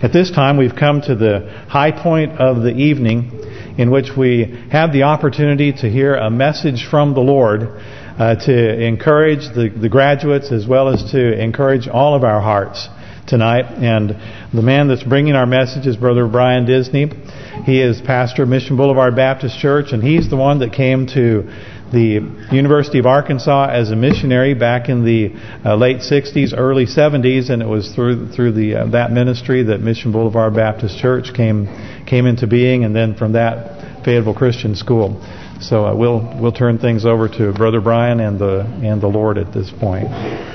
At this time, we've come to the high point of the evening in which we have the opportunity to hear a message from the Lord to encourage the graduates as well as to encourage all of our hearts tonight. And the man that's bringing our message is Brother Brian Disney. He is pastor of Mission Boulevard Baptist Church, and he's the one that came to the University of Arkansas as a missionary back in the late 60s, early 70s, and it was through that ministry that Mission Boulevard Baptist Church came into being, and then from that Fayetteville Christian School. So we'll turn things over to Brother Brian and the Lord at this point.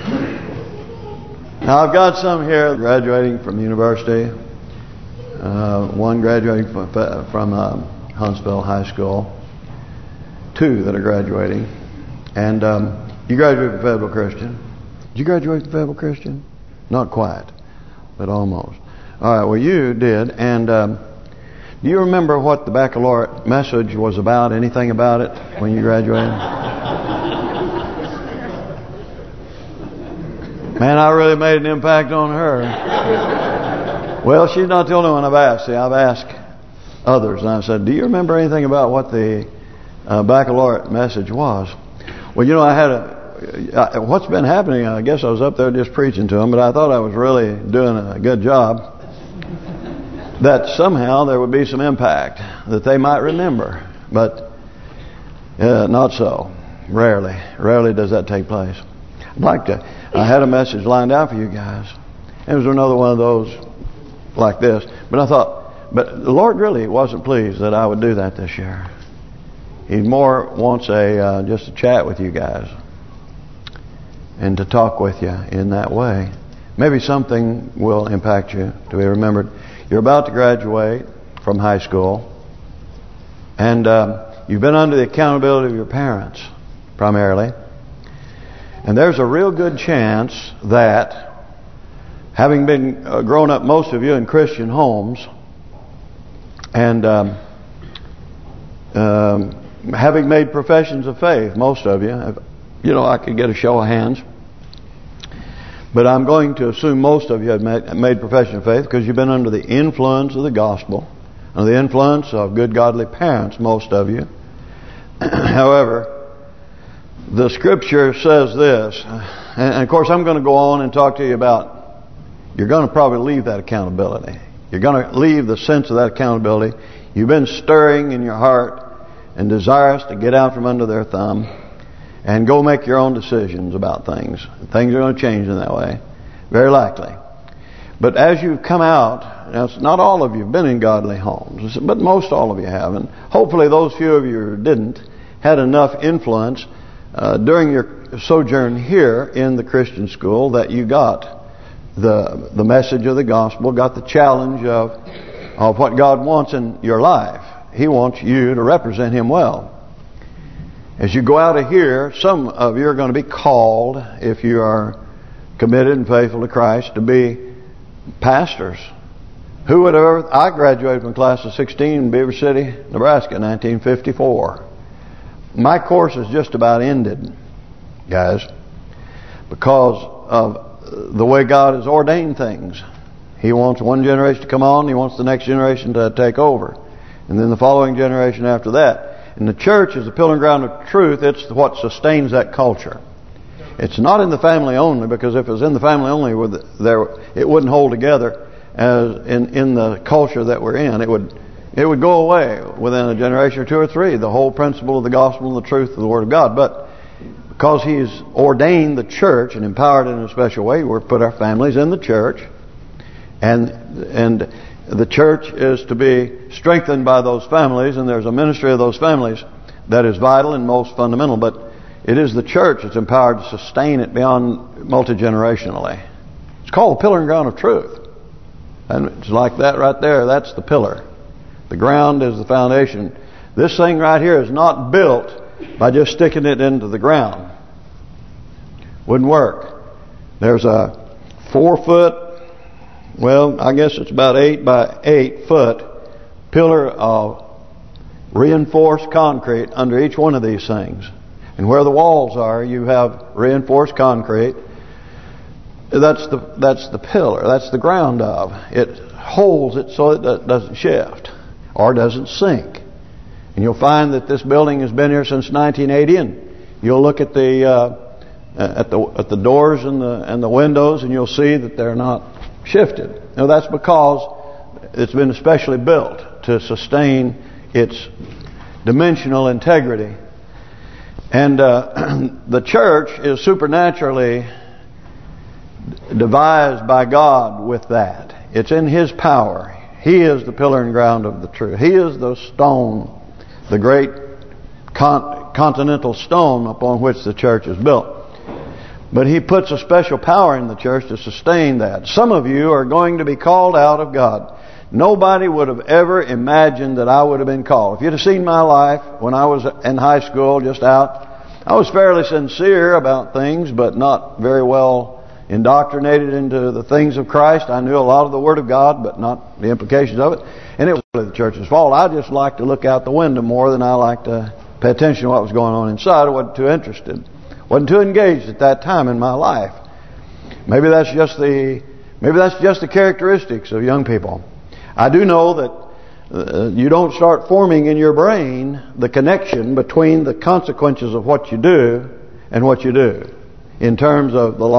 Now I've got some here graduating from the university. One graduating from Huntsville High School. Two that are graduating. And you graduated from Fayetteville Christian. Did you graduate from Fayetteville Christian? Not quite, but almost. All right, well you did. And do you remember what the baccalaureate message was about? Anything about it when you graduated? Man, I really made an impact on her. Well, she's not the only one I've asked. See, I've asked others, and I said, do you remember anything about what the baccalaureate message was? Well, you know, I had what's been happening, I guess I was up there just preaching to them, but I thought I was really doing a good job, that somehow there would be some impact, that they might remember. But not so. Rarely does that take place. I had a message lined out for you guys. It was another one of those like this. But I thought, but the Lord really wasn't pleased that I would do that this year. He more wants just a chat with you guys and to talk with you in that way. Maybe something will impact you to be remembered. You're about to graduate from high school, and you've been under the accountability of your parents primarily. And there's a real good chance that, having been grown up, most of you in Christian homes, and having made professions of faith, most of you, I could get a show of hands, but I'm going to assume most of you have made profession of faith because you've been under the influence of the gospel, under the influence of good godly parents, most of you. However, the Scripture says this, and of course I'm going to go on and talk to you about, you're going to probably leave that accountability. You're going to leave the sense of that accountability. You've been stirring in your heart and desirous to get out from under their thumb and go make your own decisions about things. Things are going to change in that way, very likely. But as you've come out, not all of you have been in godly homes, but most all of you have. And hopefully those few of you who didn't had enough influence during your sojourn here in the Christian school that you got the message of the gospel, got the challenge of what God wants in your life. He wants you to represent Him well. As you go out of here, some of you are going to be called, if you are committed and faithful to Christ, to be pastors. Who would have ever... I graduated from class of 16 in Beaver City, Nebraska, 1954. My course is just about ended, guys, because of the way God has ordained things. He wants one generation to come on, He wants the next generation to take over, and then the following generation after that. And the church is the pillar and ground of truth. It's what sustains that culture. It's not in the family only, because if it was in the family only, it wouldn't hold together as in the culture that we're in. It would go away within a generation or two or three, the whole principle of the gospel and the truth of the Word of God. But because He's ordained the church and empowered it in a special way, we're put our families in the church, and the church is to be strengthened by those families, and there's a ministry of those families that is vital and most fundamental. But it is the church that's empowered to sustain it beyond multi-generationally. It's called the pillar and ground of truth. And it's like that right there. That's the pillar. The ground is the foundation. This thing right here is not built by just sticking it into the ground. Wouldn't work. There's a 4-foot, well, I guess it's about 8 by 8 foot pillar of reinforced concrete under each one of these things. And where the walls are, you have reinforced concrete. That's the pillar. That's the ground of it. holds it so it doesn't shift or doesn't sink. And you'll find that this building has been here since 1980, and you'll look at the doors and the windows, and you'll see that they're not shifted. Now that's because it's been especially built to sustain its dimensional integrity. And the church is supernaturally devised by God with that. It's in His power. He is the pillar and ground of the truth. He is the stone, the great continental stone upon which the church is built. But He puts a special power in the church to sustain that. Some of you are going to be called out of God. Nobody would have ever imagined that I would have been called. If you'd have seen my life when I was in high school, just out, I was fairly sincere about things, but not very well indoctrinated into the things of Christ. I knew a lot of the Word of God, but not the implications of it. And it was really the church's fault. I just liked to look out the window more than I liked to pay attention to what was going on inside. I wasn't too interested. Wasn't too engaged at that time in my life. Maybe that's just the characteristics of young people. I do know that you don't start forming in your brain the connection between the consequences of what you do and what you do in terms of the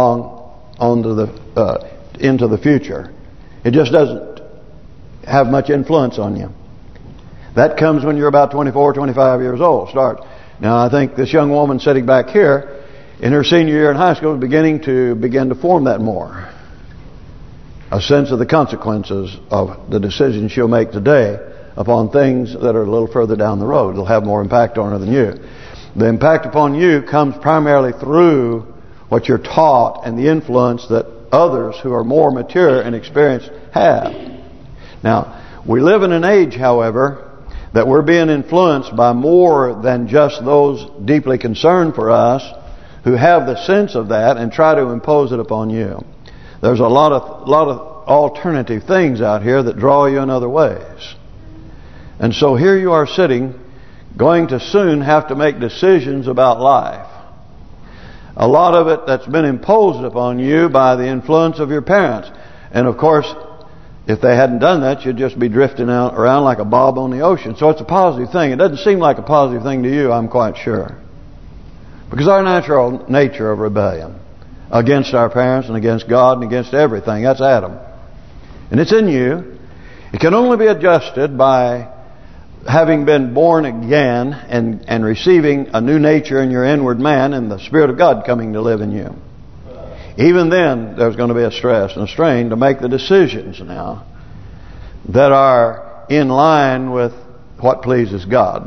into the future. It just doesn't have much influence on you. That comes when you're about 24, 25 years old. Start. Now I think this young woman sitting back here in her senior year in high school is beginning to form that more. A sense of the consequences of the decisions she'll make today upon things that are a little further down the road. They'll have more impact on her than you. The impact upon you comes primarily through what you're taught and the influence that others who are more mature and experienced have. Now, we live in an age, however, that we're being influenced by more than just those deeply concerned for us who have the sense of that and try to impose it upon you. There's a lot of alternative things out here that draw you in other ways. And so here you are sitting, going to soon have to make decisions about life. A lot of it that's been imposed upon you by the influence of your parents. And of course, if they hadn't done that, you'd just be drifting around like a bob on the ocean. So it's a positive thing. It doesn't seem like a positive thing to you, I'm quite sure. Because our natural nature of rebellion against our parents and against God and against everything, that's Adam. And it's in you. It can only be adjusted by having been born again and receiving a new nature in your inward man and the Spirit of God coming to live in you. Even then, there's going to be a stress and a strain to make the decisions now that are in line with what pleases God.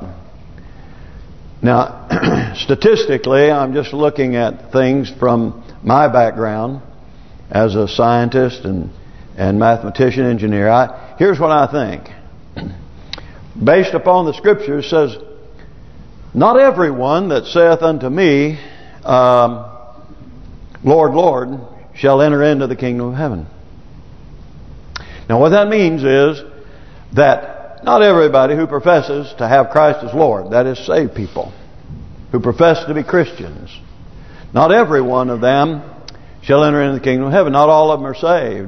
Now, statistically, I'm just looking at things from my background as a scientist and mathematician, engineer. Here's what I think. Based upon the Scriptures, says, not everyone that saith unto me, Lord, Lord, shall enter into the kingdom of heaven. Now what that means is that not everybody who professes to have Christ as Lord, that is saved people, who profess to be Christians, not every one of them shall enter into the kingdom of heaven. Not all of them are saved.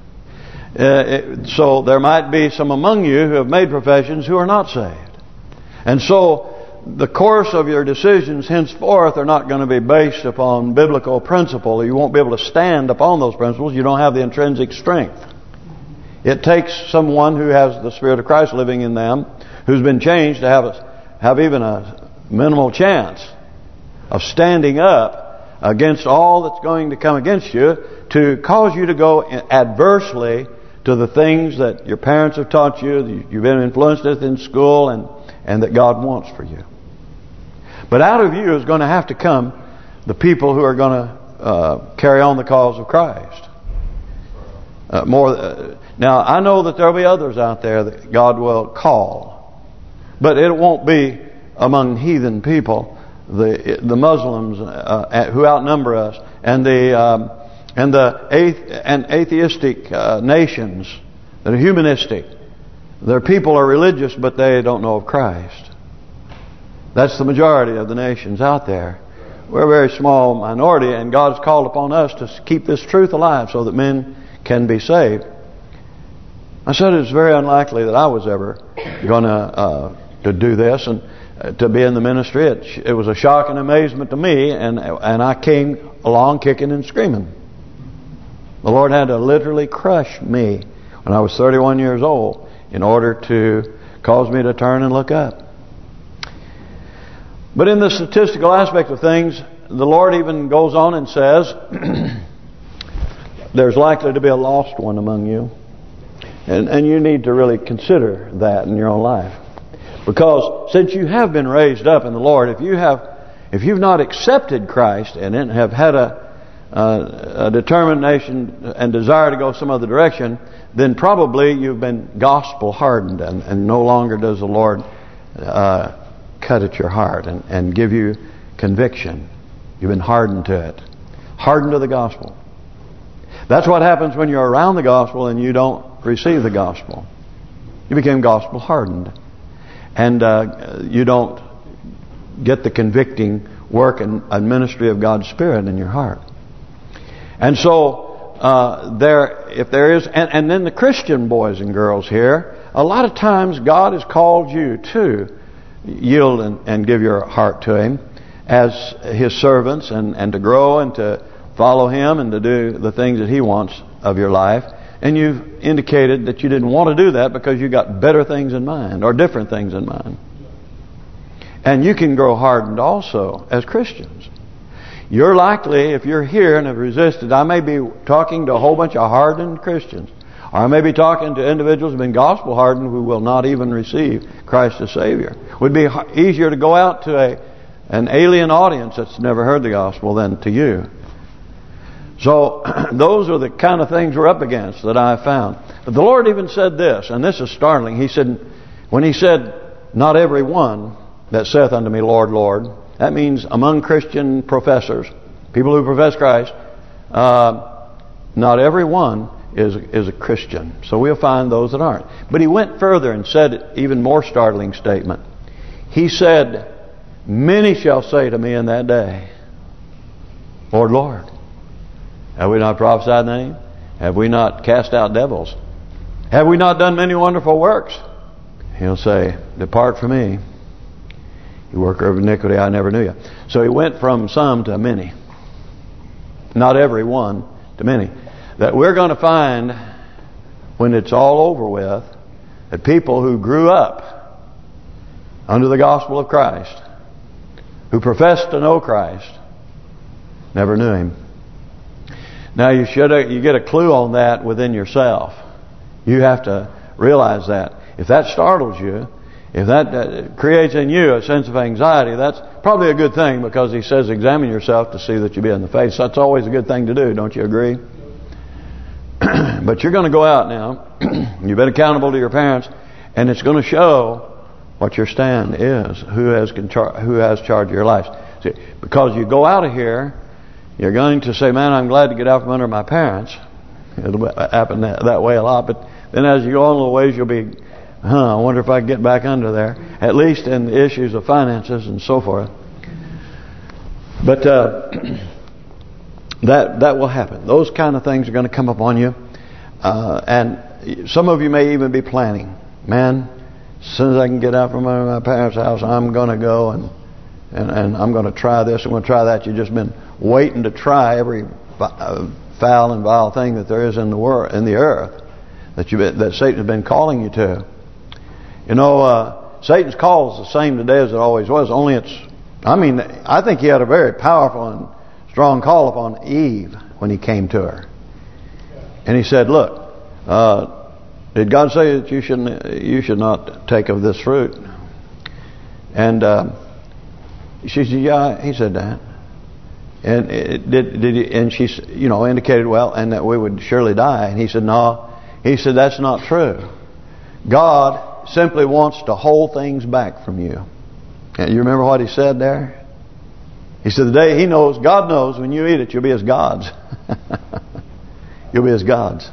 So there might be some among you who have made professions who are not saved. And so the course of your decisions henceforth are not going to be based upon biblical principle. You won't be able to stand upon those principles. You don't have the intrinsic strength. It takes someone who has the Spirit of Christ living in them, who's been changed, to have even a minimal chance of standing up against all that's going to come against you, to cause you to go adversely to the things that your parents have taught you, you've been influenced with in school, and that God wants for you. But out of you is going to have to come the people who are going to carry on the cause of Christ. Now, I know that there will be others out there that God will call, but it won't be among heathen people, the Muslims who outnumber us, and atheistic nations that are humanistic. Their people are religious, but they don't know of Christ. That's the majority of the nations out there. We're a very small minority, and God's called upon us to keep this truth alive so that men can be saved. I said it's very unlikely that I was ever going to do this and to be in the ministry. It was a shock and amazement to me, and I came along kicking and screaming. The Lord had to literally crush me when I was 31 years old in order to cause me to turn and look up. But in the statistical aspect of things, the Lord even goes on and says, there's likely to be a lost one among you. And you need to really consider that in your own life. Because since you have been raised up in the Lord, if you've not accepted Christ and have had a determination and desire to go some other direction, then probably you've been gospel hardened, and no longer does the Lord cut at your heart and give you conviction. You've been hardened to it. Hardened to the gospel. That's what happens when you're around the gospel and you don't receive the gospel. You became gospel hardened. And you don't get the convicting work and ministry of God's Spirit in your heart. And so if there is, and then the Christian boys and girls here, a lot of times God has called you to yield and give your heart to Him as His servants and to grow and to follow Him and to do the things that He wants of your life. And you've indicated that you didn't want to do that because you got better things in mind or different things in mind. And you can grow hardened also as Christians. You're likely, if you're here and have resisted, I may be talking to a whole bunch of hardened Christians. Or I may be talking to individuals who have been gospel hardened who will not even receive Christ as Savior. It would be easier to go out to an alien audience that's never heard the gospel than to you. So those are the kind of things we're up against that I found. But the Lord even said this, and this is startling. He said, when He said, not every one that saith unto me, Lord, Lord, that means among Christian professors, people who profess Christ, not every one is a Christian. So we'll find those that aren't. But He went further and said even more startling statement. He said, many shall say to me in that day, Lord, Lord. Have we not prophesied in the name? Have we not cast out devils? Have we not done many wonderful works? He'll say, depart from me, you worker of iniquity, I never knew you. So He went from some to many. Not every one to many. That we're going to find, when it's all over with, that people who grew up under the gospel of Christ, who professed to know Christ, never knew Him. Now you get a clue on that within yourself. You have to realize that. If that startles you, if that creates in you a sense of anxiety, that's probably a good thing, because He says examine yourself to see that you be in the faith. So that's always a good thing to do, don't you agree? But you're going to go out now. You've been accountable to your parents, and it's going to show what your stand is, who has charge of your lives. See, because you go out of here, you're going to say, man, I'm glad to get out from under my parents. It'll happen that way a lot. But then as you go on a little ways, you'll be, I wonder if I can get back under there. At least in the issues of finances and so forth. But that will happen. Those kind of things are going to come upon you. And some of you may even be planning. Man, as soon as I can get out from under my parents' house, I'm going to go and I'm going to try this, I'm going to try that. You've just been waiting to try every foul and vile thing that there is in the world, in the earth, that Satan has been calling you to. You know, Satan's call is the same today as it always was. Only I think he had a very powerful and strong call upon Eve when he came to her, and he said, "Look, did God say that you should not take of this fruit?" And she said, "Yeah." He said that. And and she, indicated, well, and that we would surely die. And he said, no. He said, that's not true. God simply wants to hold things back from you. And you remember what He said there? He said, the day God knows when you eat it, you'll be as gods. You'll be as gods.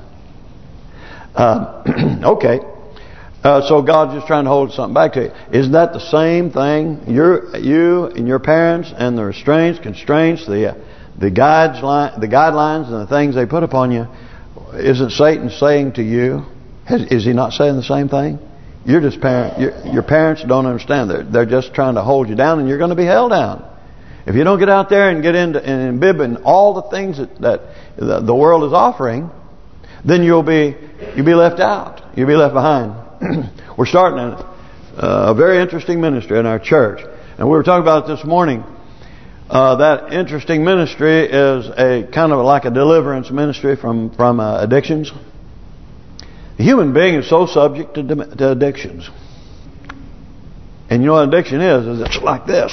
Okay. So God's just trying to hold something back to you. Isn't that the same thing? You and your parents and the constraints, the guidelines and the things they put upon you. Isn't Satan saying to you, Is he not saying the same thing? You're just your parents don't understand. They're just trying to hold you down, and you're going to be held down. If you don't get out there and get into and imbibe in all the things that the world is offering, then you'll be left out. You'll be left behind. We're starting a very interesting ministry in our church, and we were talking about it this morning. That interesting ministry is a kind of like a deliverance ministry from addictions. The human being is so subject to addictions. And you know what addiction is it's like this.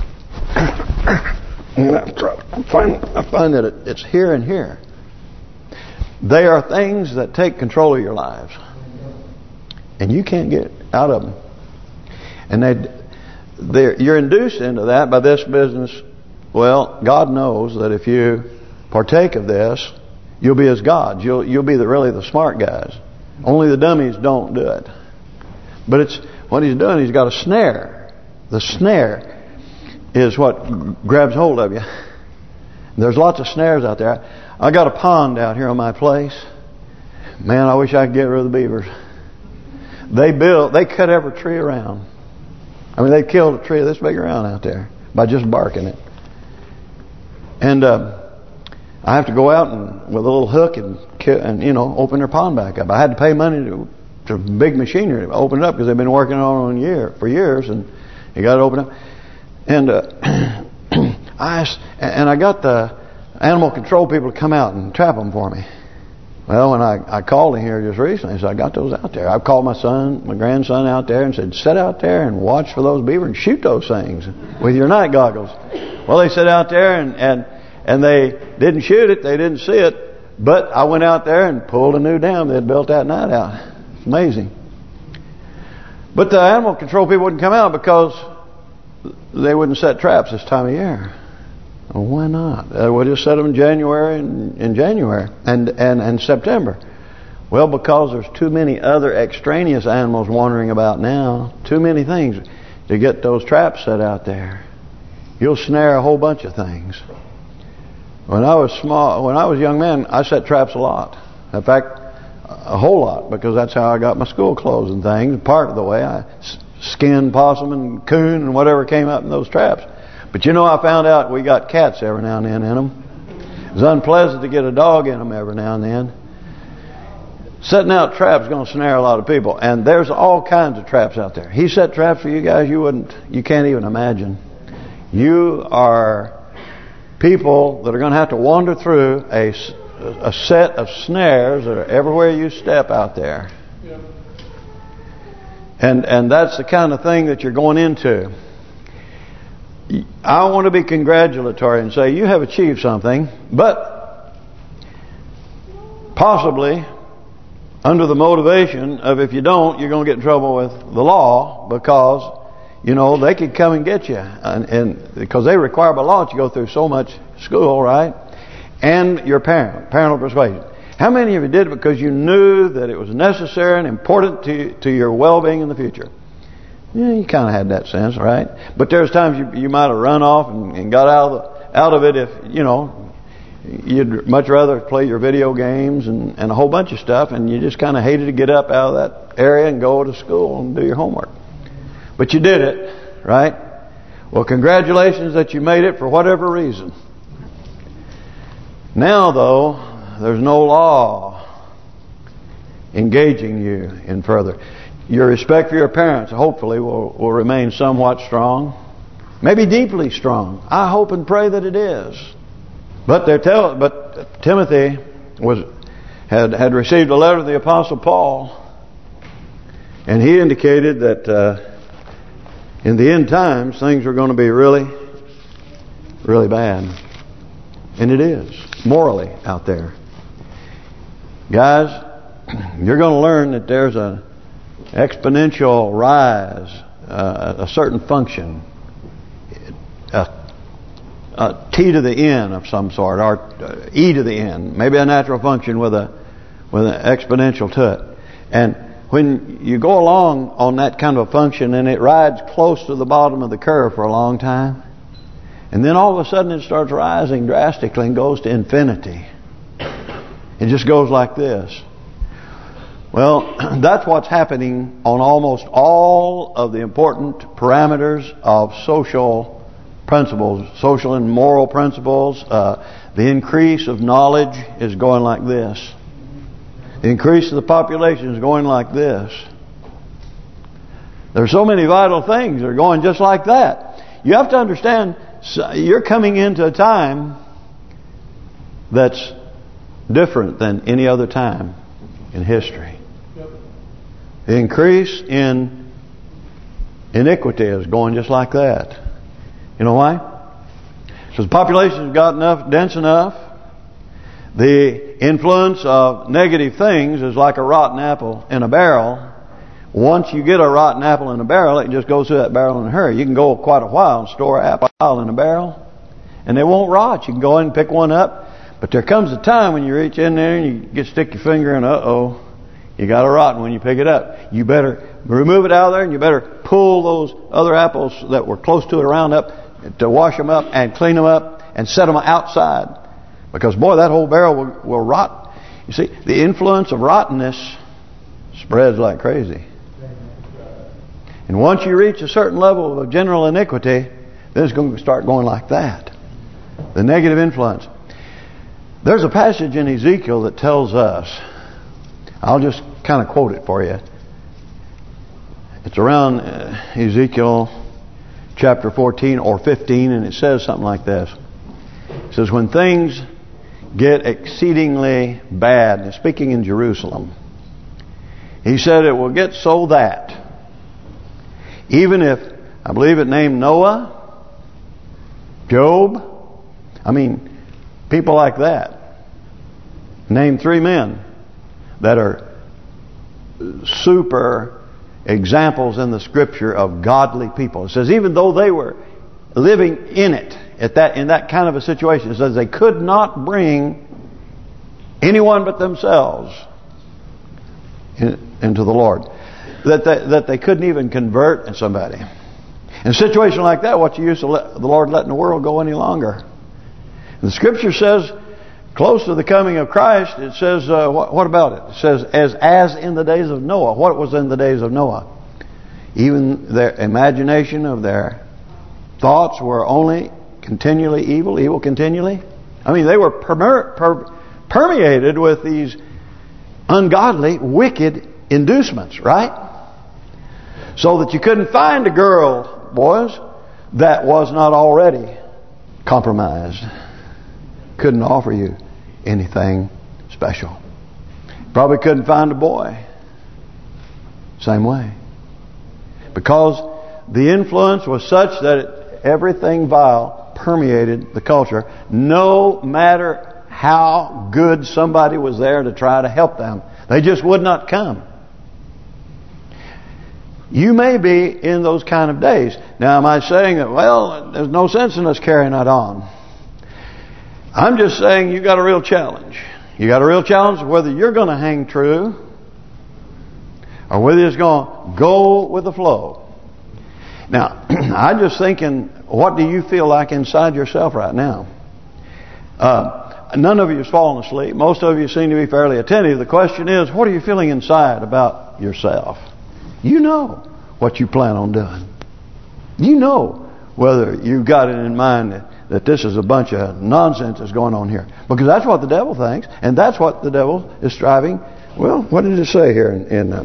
I find that it's here and here. They are things that take control of your lives. And you can't get out of them. And you're induced into that by this business. Well, God knows that if you partake of this, you'll be as gods. You'll be really the smart guys. Only the dummies don't do it. But it's what he's doing. He's got a snare. The snare is what grabs hold of you. There's lots of snares out there. I got a pond out here on my place. Man, I wish I could get rid of the beavers. They cut every tree around. I mean, they killed a tree this big around out there by just barking it. And I have to go out and with a little hook and open their pond back up. I had to pay money to big machinery to open it up because they've been working on it for years, and you got to open up. And I got the animal control people to come out and trap them for me. Well, when I called in here just recently, so I got those out there. I called my grandson out there and said, sit out there and watch for those beaver and shoot those things with your night goggles. Well, they sat out there and they didn't shoot it. They didn't see it. But I went out there and pulled a new dam they had built that night out. It's amazing. But the animal control people wouldn't come out because they wouldn't set traps this time of year. Well, why not? We'll just set them in January and September. Well, because there's too many other extraneous animals wandering about now. Too many things to get those traps set out there. You'll snare a whole bunch of things. When I was a young man, I set traps a lot. In fact, a whole lot, because that's how I got my school clothes and things. Part of the way I skinned possum and coon and whatever came up in those traps. But I found out we got cats every now and then in them. It was unpleasant to get a dog in them every now and then. Setting out traps is going to snare a lot of people, and there's all kinds of traps out there. He set traps for you guys you can't even imagine. You are people that are going to have to wander through a set of snares that are everywhere you step out there. Yeah. And that's the kind of thing that you're going into. I want to be congratulatory and say you have achieved something, but possibly under the motivation of if you don't, you're going to get in trouble with the law because they could come and get you, and because they require by law that you go through so much school, right? And your parental persuasion. How many of you did it because you knew that it was necessary and important to your well-being in the future? Yeah, you kind of had that sense, right? But there's times you might have run off and got out of it if you'd much rather play your video games and a whole bunch of stuff, and you just kind of hated to get up out of that area and go to school and do your homework. But you did it, right? Well, congratulations that you made it for whatever reason. Now, though, there's no law engaging you in further. Your respect for your parents, hopefully, will remain somewhat strong. Maybe deeply strong. I hope and pray that it is. But Timothy had received a letter of the Apostle Paul, and he indicated that in the end times things are going to be really, really bad. And it is, morally, out there. Guys, you're going to learn that there's an exponential rise, a certain function, a T to the N of some sort, or E to the N, maybe a natural function with an exponential to it. And when you go along on that kind of a function and it rides close to the bottom of the curve for a long time, and then all of a sudden it starts rising drastically and goes to infinity. It just goes like this. Well, that's what's happening on almost all of the important parameters of social principles, social and moral principles. The increase of knowledge is going like this. The increase of the population is going like this. There's so many vital things that are going just like that. You have to understand, you're coming into a time that's different than any other time in history. The increase in iniquity is going just like that. You know why? Because the population has got dense enough. The influence of negative things is like a rotten apple in a barrel. Once you get a rotten apple in a barrel, it just goes through that barrel in a hurry. You can go quite a while and store an apple in a barrel, and they won't rot. You can go in and pick one up. But there comes a time when you reach in there and you stick your finger in, you got a rotten when you pick it up. You better remove it out of there, and you better pull those other apples that were close to it around up to wash them up and clean them up and set them outside. Because, boy, that whole barrel will rot. You see, the influence of rottenness spreads like crazy. And once you reach a certain level of general iniquity, then it's going to start going like that. The negative influence. There's a passage in Ezekiel that tells us, I'll just kind of quote it for you. It's around Ezekiel chapter 14 or 15, and it says something like this. It says, when things get exceedingly bad, and speaking in Jerusalem, he said it will get so that even if, I believe it named Noah, Job, people like that. Name 3 men that are super examples in the Scripture of godly people. It says even though they were living in it, in that kind of a situation, it says they could not bring anyone but themselves into the Lord. That they couldn't even convert somebody. In a situation like that, what's the use of the Lord letting the world go any longer? The Scripture says, close to the coming of Christ, it says, what about it? It says, as in the days of Noah. What was in the days of Noah? Even their imagination of their thoughts were only continually evil continually. They were permeated with these ungodly, wicked inducements, right? So that you couldn't find a girl, boys, that was not already compromised. Couldn't offer you anything special. Probably couldn't find a boy. Same way. Because the influence was such that everything vile permeated the culture. No matter how good somebody was there to try to help them, they just would not come. You may be in those kind of days. Now, am I saying that, well, there's no sense in us carrying that on? I'm just saying you got a real challenge. You got a real challenge whether you're going to hang true or whether you're just going to go with the flow. Now, I'm just thinking, what do you feel like inside yourself right now? None of you has fallen asleep. Most of you seem to be fairly attentive. The question is, what are you feeling inside about yourself? You know what you plan on doing. You know whether you've got it in mind that this is a bunch of nonsense that's going on here. Because that's what the devil thinks. And that's what the devil is striving. Well, what did it say here in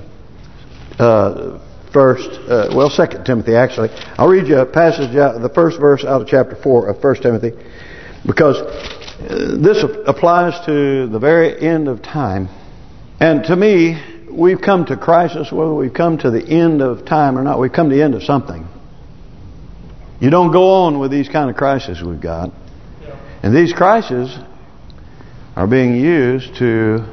2 Timothy actually. I'll read you a passage, the first verse out of chapter 4 of 1 Timothy. Because this applies to the very end of time. And to me, we've come to crisis, whether we've come to the end of time or not, we've come to the end of something. You don't go on with these kind of crises we've got. And these crises are being used to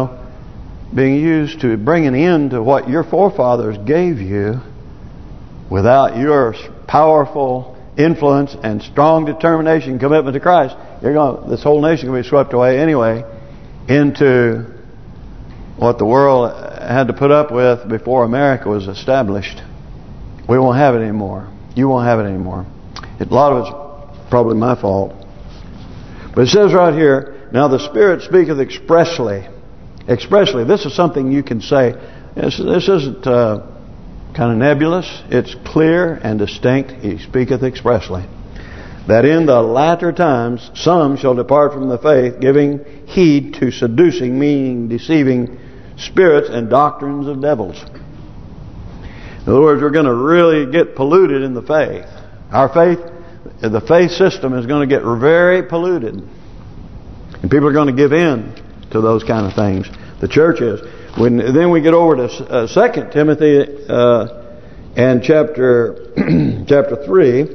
bring an end to what your forefathers gave you without your powerful influence and strong determination, commitment to Christ. This whole nation can be swept away anyway into what the world had to put up with before America was established. We won't have it anymore. You won't have it anymore. A lot of it's probably my fault. But it says right here, now the Spirit speaketh expressly expressly. This is something you can say. This isn't kind of nebulous. It's clear and distinct. He speaketh expressly. That in the latter times some shall depart from the faith, giving heed to seducing, meaning deceiving spirits and doctrines of devils. In other words, we're going to really get polluted in the faith. Our faith, the faith system is going to get very polluted. And people are going to give in to those kind of things. The church is. Then we get over to 2 Timothy and chapter 3.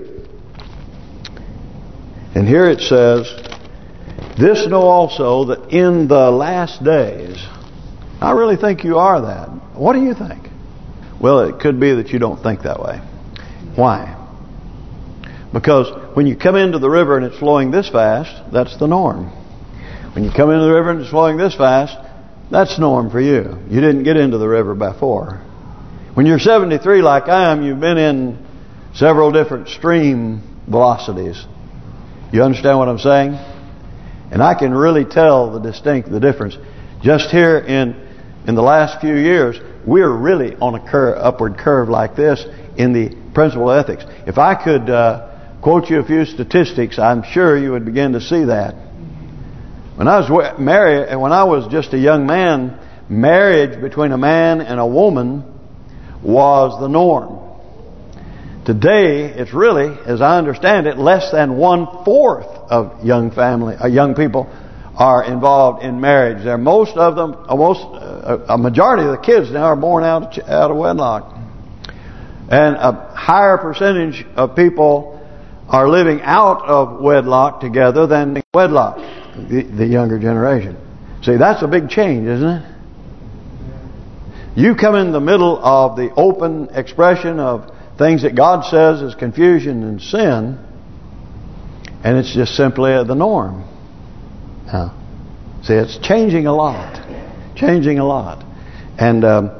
And here it says, this know also that in the last days. I really think you are that. What do you think? Well, it could be that you don't think that way. Why? Because when you come into the river and it's flowing this fast, that's the norm. When you come into the river and it's flowing this fast, that's norm for you. You didn't get into the river before. When you're 73 like I am, you've been in several different stream velocities. You understand what I'm saying? And I can really tell the difference. Just here in the last few years, we're really on a upward curve like this in the principle of ethics. If I could quote you a few statistics, I'm sure you would begin to see that. When I was married, and when I was just a young man, marriage between a man and a woman was the norm. Today, it's really, as I understand it, less than 1/4 of young people are involved in marriage. Most of them, a majority of the kids now are born out of wedlock, and a higher percentage of people are living out of wedlock together than wedlock. The younger generation. See, that's a big change, isn't it? You come in the middle of the open expression of things that God says is confusion and sin, and it's just simply the norm. Now, see, it's changing a lot. Changing a lot. And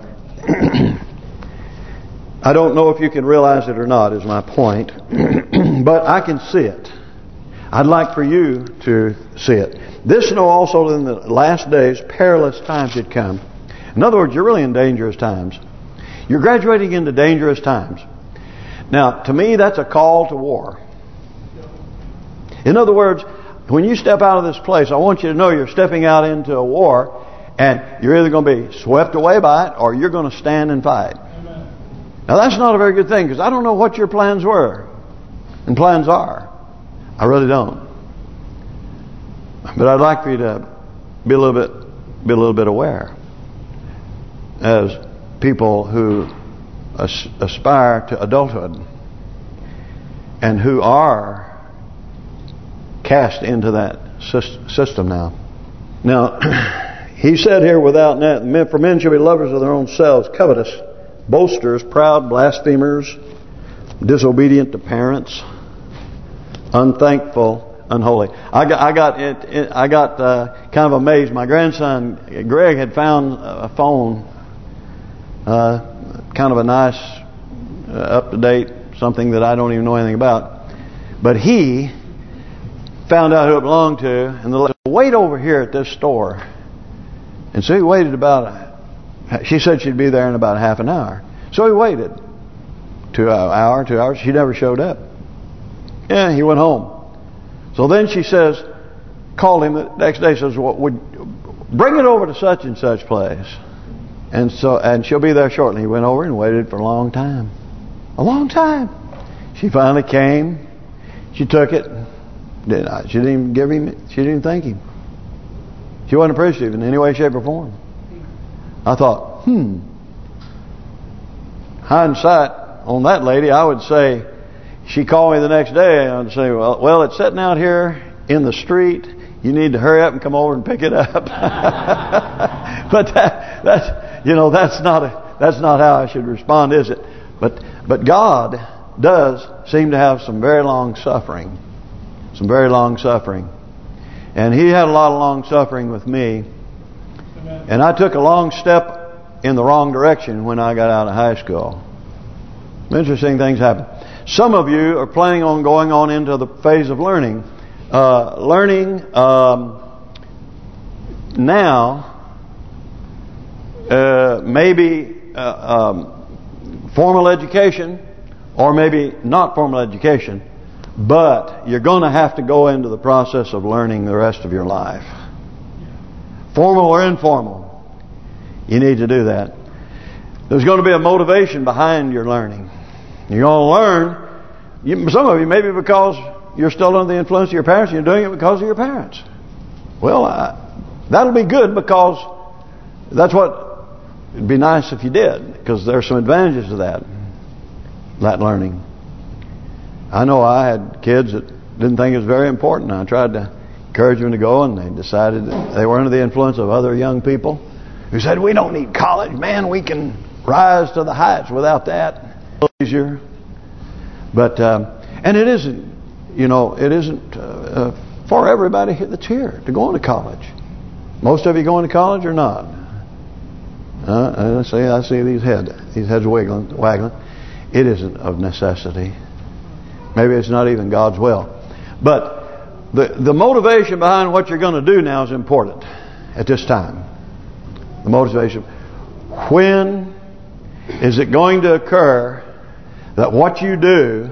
I don't know if you can realize it or not, is my point. But I can see it. I'd like for you to see it. This know also in the last days perilous times had come. In other words, you're really in dangerous times. You're graduating into dangerous times. Now, to me, that's a call to war. In other words, when you step out of this place, I want you to know you're stepping out into a war, and you're either going to be swept away by it, or you're going to stand and fight. Amen. Now, that's not a very good thing, because I don't know what your plans were and plans are. I really don't. But I'd like for you to be a little bit aware as people who aspire to adulthood and who are cast into that system now. Now, he said here, without net, for men shall be lovers of their own selves, covetous, boasters, proud, blasphemers, disobedient to parents, unthankful, unholy. I got kind of amazed. My grandson Greg had found a phone, kind of a nice, up-to-date, something that I don't even know anything about. But he found out who it belonged to, and wait over here at this store. And so he waited she said she'd be there in about half an hour. So he waited 2 hours. She never showed up. Yeah, he went home. So then she says, called him the next day, says, "Well, bring it over to such and such place." And she'll be there shortly. He went over and waited for a long time. A long time. She finally came. She took it. She didn't even give him. She didn't even thank him. She wasn't appreciative in any way, shape, or form. I thought, hindsight on that lady, I would say, she called me the next day and I'd say, well, it's sitting out here in the street. You need to hurry up and come over and pick it up. But that's not how I should respond, is it? But God does seem to have some very long suffering. Some very long suffering. And He had a lot of long suffering with me. Amen. And I took a long step in the wrong direction when I got out of high school. Interesting things happen. Some of you are planning on going on into the phase of learning. Now maybe formal education, or maybe not formal education, but you're going to have to go into the process of learning the rest of your life. Formal or informal, you need to do that. There's going to be a motivation behind your learning. You're going to learn, some of you maybe because you're still under the influence of your parents, and you're doing it because of your parents. Well, that'll be good, because that's what it'd be nice if you did, because there's some advantages to that learning. I know I had kids that didn't think it was very important. I tried to encourage them to go, and they decided that they were under the influence of other young people who said, we don't need college, man, we can rise to the heights without that. Easier. But, and it isn't, it isn't for everybody that's here to go into college. Most of you going to college or not? I see these heads waggling. It isn't of necessity. Maybe it's not even God's will. But the motivation behind what you're going to do now is important at this time. The motivation. When is it going to occur that what you do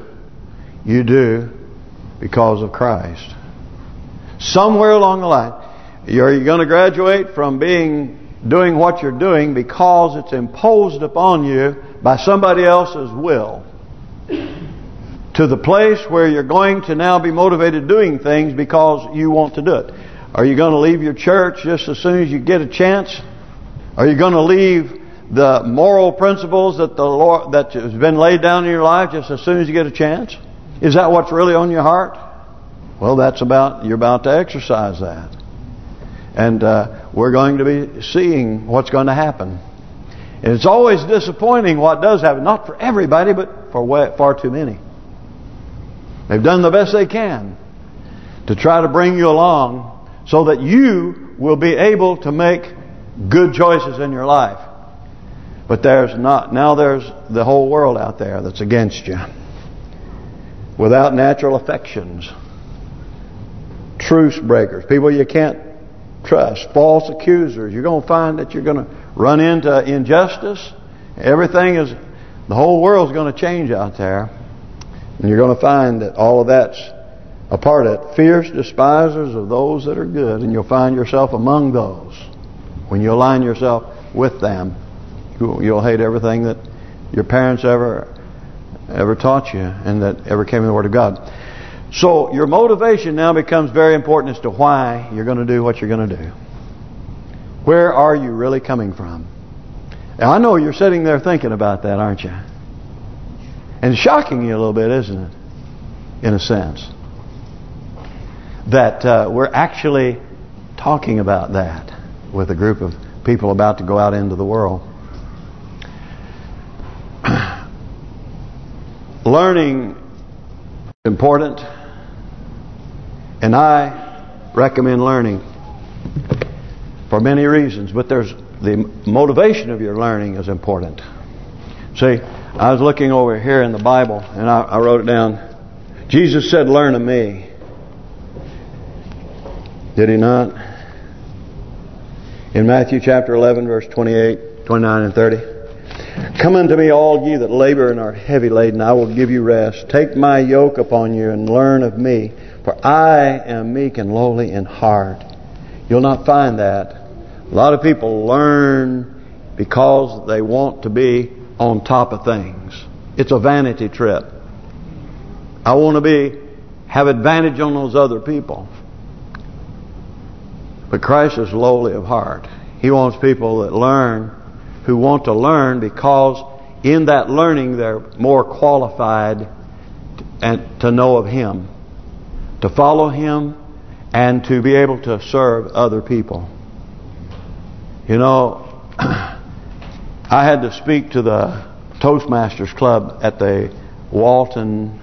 because of Christ? Somewhere along the line, are you going to graduate from doing what you're doing because it's imposed upon you by somebody else's will, to the place where you're going to now be motivated doing things because you want to do it? Are you going to leave your church just as soon as you get a chance? Are you going to leave the moral principles that the Lord that has been laid down in your life just as soon as you get a chance? Is that what's really on your heart? Well, you're about to exercise that. And we're going to be seeing what's going to happen. And it's always disappointing what does happen. Not for everybody, but for far too many. They've done the best they can to try to bring you along so that you will be able to make good choices in your life. But there's the whole world out there that's against you. Without natural affections. Truce breakers. People you can't trust. False accusers. You're going to find that you're going to run into injustice. The whole world's going to change out there. And you're going to find that all of that's a part of it. Fierce despisers of those that are good. And you'll find yourself among those. When you align yourself with them, you'll hate everything that your parents ever taught you and that ever came in the Word of God. So your motivation now becomes very important as to why you're going to do what you're going to do. Where are you really coming from? Now, I know you're sitting there thinking about that, aren't you? And it's shocking you a little bit, isn't it? In a sense. That we're actually talking about that with a group of people about to go out into the world. Learning is important, and I recommend learning for many reasons, but the motivation of your learning is important. See, I was looking over here in the Bible, and I wrote it down. Jesus said, "Learn of me." Did he not? In Matthew chapter 11, verse 28, 29, and 30. "Come unto me, all ye that labor and are heavy laden, I will give you rest. Take my yoke upon you and learn of me, for I am meek and lowly in heart." You'll not find that. A lot of people learn because they want to be on top of things. It's a vanity trip. I want to have advantage on those other people. But Christ is lowly of heart. He wants people that learn, who want to learn, because in that learning they're more qualified to know of Him, to follow Him, and to be able to serve other people. You know, I had to speak to the Toastmasters Club at the Walton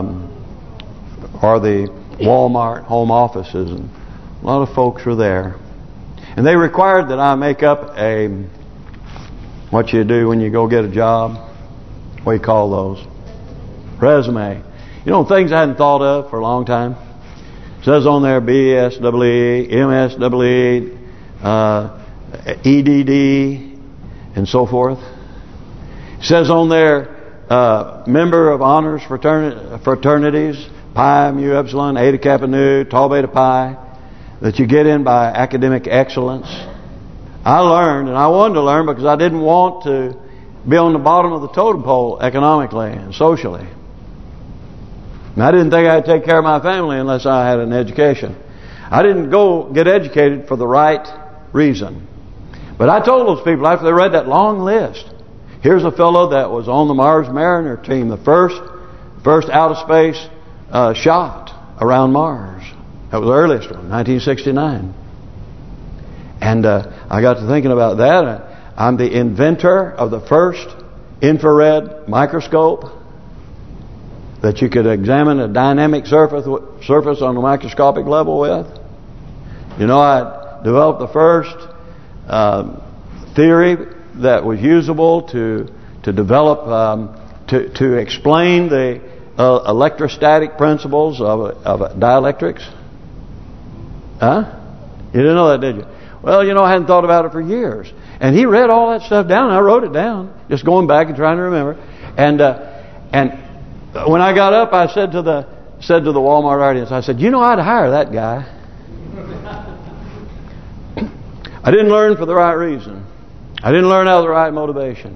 or the Walmart home offices, and a lot of folks were there. And they required that I make up what you do when you go get a job. What do you call those? Resume. You know, things I hadn't thought of for a long time. It says on there BSEE, MSEE, EDD, and so forth. It says on there, member of honors fraternities, Pi, Mu, Epsilon, Eta, Kappa, Nu, Tau, Beta, Pi, that you get in by academic excellence. I learned, and I wanted to learn because I didn't want to be on the bottom of the totem pole economically and socially. And I didn't think I'd take care of my family unless I had an education. I didn't go get educated for the right reason. But I told those people after they read that long list, here's a fellow that was on the Mars Mariner team, the first out of space shot around Mars. That was the earliest one, 1969. And I got to thinking about that. I'm the inventor of the first infrared microscope that you could examine a dynamic surface on a microscopic level with. You know, I developed the first theory that was usable to develop to explain the electrostatic principles of dielectrics. Huh? You didn't know that, did you? Well, you know, I hadn't thought about it for years. And he read all that stuff down, and I wrote it down, just going back and trying to remember. And when I got up, I said to the Walmart audience, I said, you know, I'd hire that guy. I didn't learn for the right reason. I didn't learn out of the right motivation.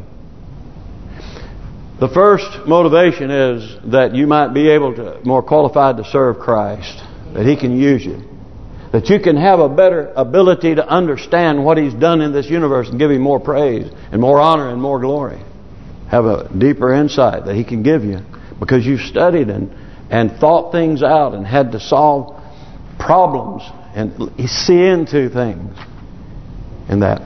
The first motivation is that you might be able to more qualified to serve Christ, that He can use you, that you can have a better ability to understand what He's done in this universe and give Him more praise and more honor and more glory. Have a deeper insight that He can give you because you've studied and thought things out and had to solve problems and see into things in that.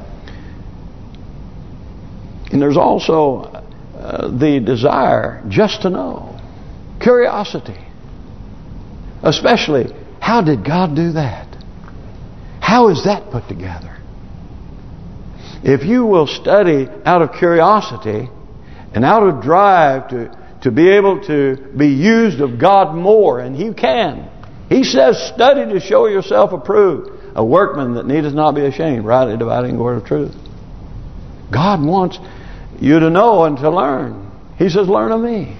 And there's also the desire just to know. Curiosity. Especially, how did God do that? How is that put together? If you will study out of curiosity and out of drive to be able to be used of God more, and He can. He says, study to show yourself approved, a workman that needeth not be ashamed, rightly dividing the word of truth. God wants you to know and to learn. He says, learn of me.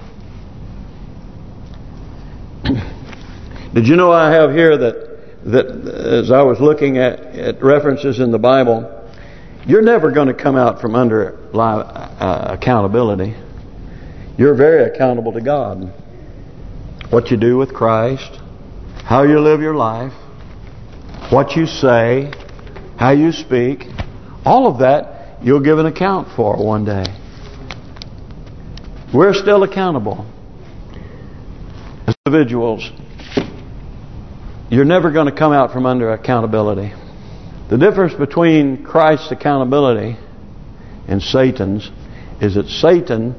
Did you know I have here that as I was looking at references in the Bible, you're never going to come out from under accountability. You're very accountable to God. What you do with Christ, how you live your life, what you say, how you speak, all of that you'll give an account for one day. We're still accountable as individuals. You're never going to come out from under accountability. The difference between Christ's accountability and Satan's is that Satan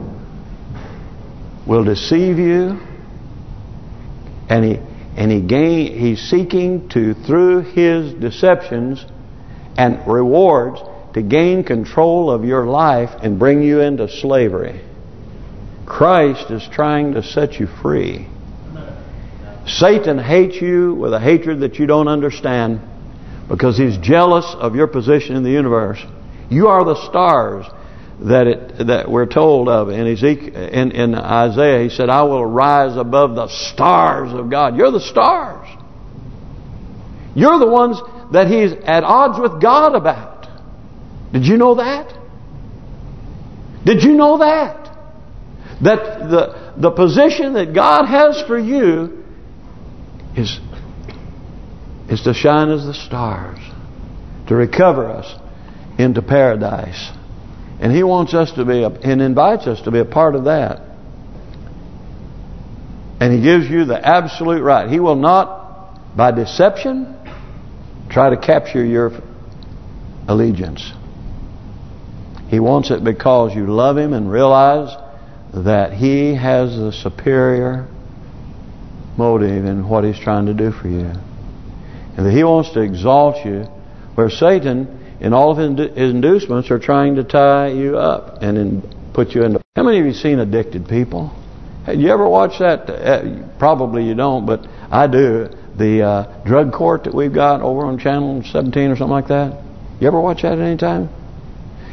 will deceive you, and he's seeking to, through his deceptions and rewards, to gain control of your life and bring you into slavery. Christ is trying to set you free. Satan hates you with a hatred that you don't understand because he's jealous of your position in the universe. You are the stars that we're told of in Isaiah. He said, I will rise above the stars of God. You're the stars. You're the ones that he's at odds with God about. Did you know that? Did you know that? That the position that God has for you is to shine as the stars, to recover us into paradise. And He wants us to be, and invites us to be a part of that. And He gives you the absolute right. He will not, by deception, try to capture your allegiance. He wants it because you love Him and realize that He has the superior motive in what He's trying to do for you. And that He wants to exalt you, where Satan, in all of his inducements, are trying to tie you up and put you into... How many of you seen addicted people? Have you ever watched that? Probably you don't, but I do. The drug court that we've got over on Channel 17 or something like that. You ever watch that at any time?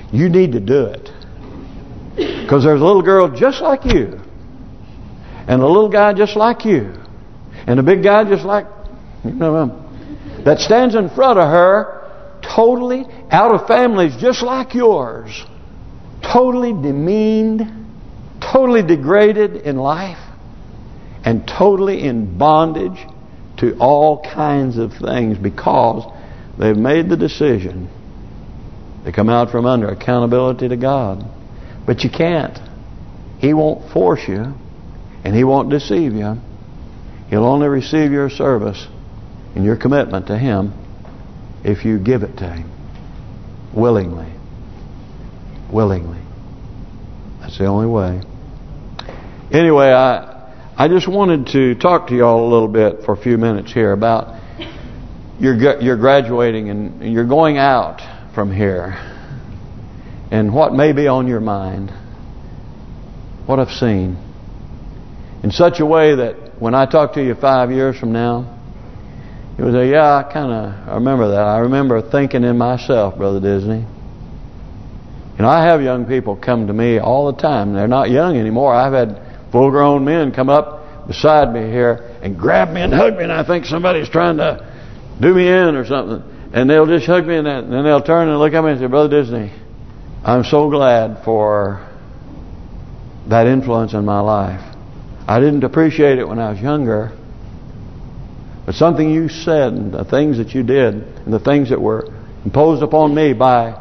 You need to do it. Because there's a little girl just like you. And a little guy just like you. And a big guy just like, that stands in front of her, totally out of families just like yours. Totally demeaned, totally degraded in life, and totally in bondage to all kinds of things because they've made the decision to come out from under accountability to God. But you can't. He won't force you, and He won't deceive you. He'll only receive your service and your commitment to Him if you give it to Him willingly. Willingly. That's the only way. Anyway, I just wanted to talk to y'all a little bit for a few minutes here about you're graduating and you're going out from here, and what may be on your mind, what I've seen, in such a way that when I talk to you 5 years from now, you would say, yeah, I remember that. I remember thinking in myself, Brother Disney. I have young people come to me all the time. They're not young anymore. I've had full-grown men come up beside me here and grab me and hug me, and I think somebody's trying to do me in or something. And they'll just hug me, and then they'll turn and look at me and say, Brother Disney, I'm so glad for that influence in my life. I didn't appreciate it when I was younger, but something you said and the things that you did and the things that were imposed upon me by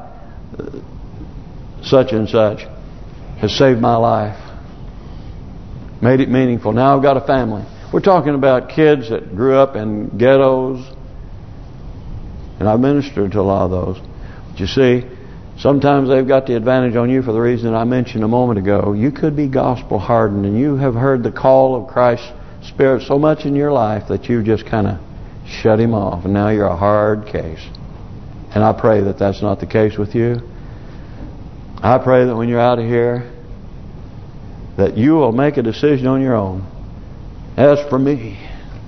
such and such has saved my life, made it meaningful. Now I've got a family. We're talking about kids that grew up in ghettos, and I've ministered to a lot of those. But you see, sometimes they've got the advantage on you for the reason I mentioned a moment ago. You could be gospel hardened, and you have heard the call of Christ's Spirit so much in your life that you just kind of shut Him off, and now you're a hard case. And I pray that that's not the case with you. I pray that when you're out of here, that you will make a decision on your own. As for me,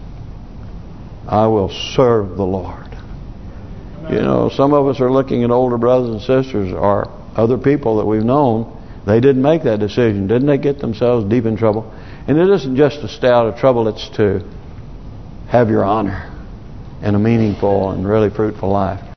I will serve the Lord. Amen. Some of us are looking at older brothers and sisters or other people that we've known. They didn't make that decision. Didn't they get themselves deep in trouble? And it isn't just to stay out of trouble. It's to have your honor and a meaningful and really fruitful life.